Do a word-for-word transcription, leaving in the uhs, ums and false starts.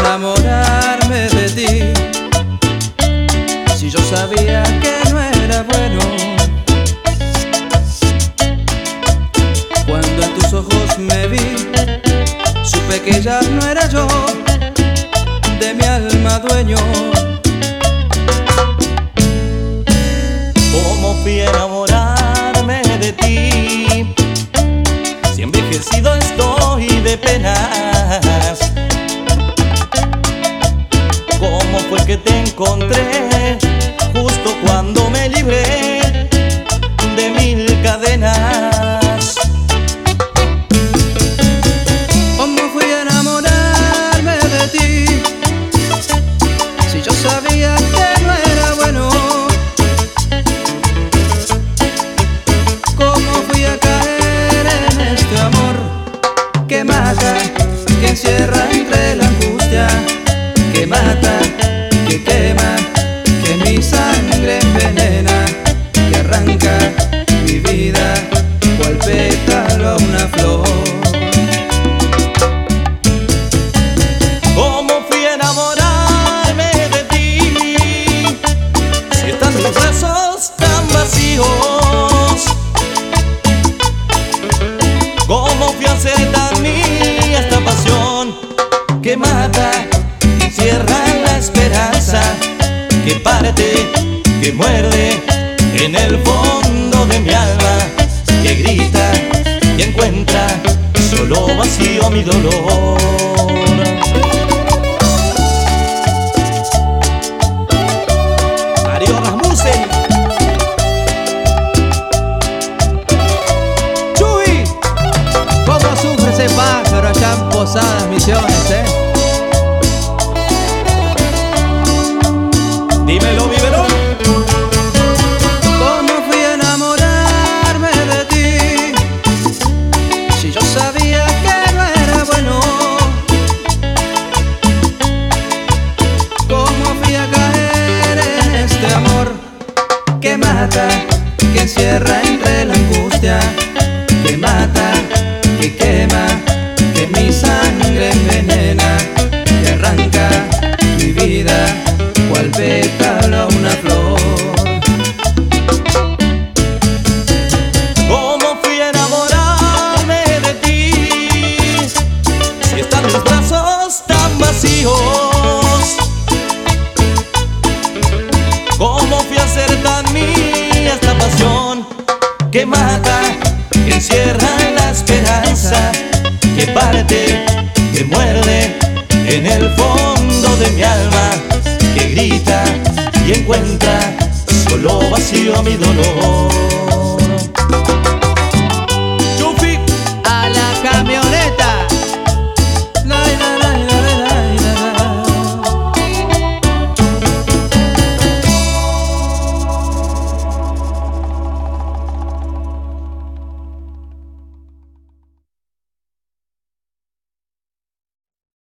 enamorarme de ti, si yo sabía que no era bueno? Cuando en tus ojos me vi, supe que ya no era yo, de mi alma dueño. ¿Cómo fui a enamorarme de ti? Si envejecido estoy de penas. ¿Cómo fue que te encontré justo cuando me libré de mil cadenas? ¿Cómo fui a enamorarme de ti, si yo sabía que no era bueno? ¿Cómo fui a caer en este amor que mata, que encierra entre la angustia, que mata, que quema, que mi sangre envenena, que arranca mi vida cual pétalo a una flor? ¿Cómo fui a enamorarme de ti, si están mis brazos tan vacíos? ¿Cómo fui a hacer tan mía esta pasión que mata, que encierra la esperanza, que parte, que muerde en el fondo de mi alma, que grita y encuentra solo vacío mi dolor? Darío Rasmussen. Chuy, ¿cómo sufre ese pájaro allá en Posadas Misiones, eh? Dímelo, Biberón. ¿Cómo fui a enamorarme de ti, si yo sabía que no era bueno? ¿Cómo fui a caer en este amor que mata, que encierra entre la angustia, que mata, que quema, que mi sangre envenena, que arranca mi vida cual pétalo a una flor? ¿Cómo fui a enamorarme de ti, si están mis brazos tan vacíos? ¿Cómo fui a hacer tan mía esta pasión que mata, que encierra la esperanza, que parte, que muerde en el fondo de mi alma, que grita y encuentra solo vacío mi dolor?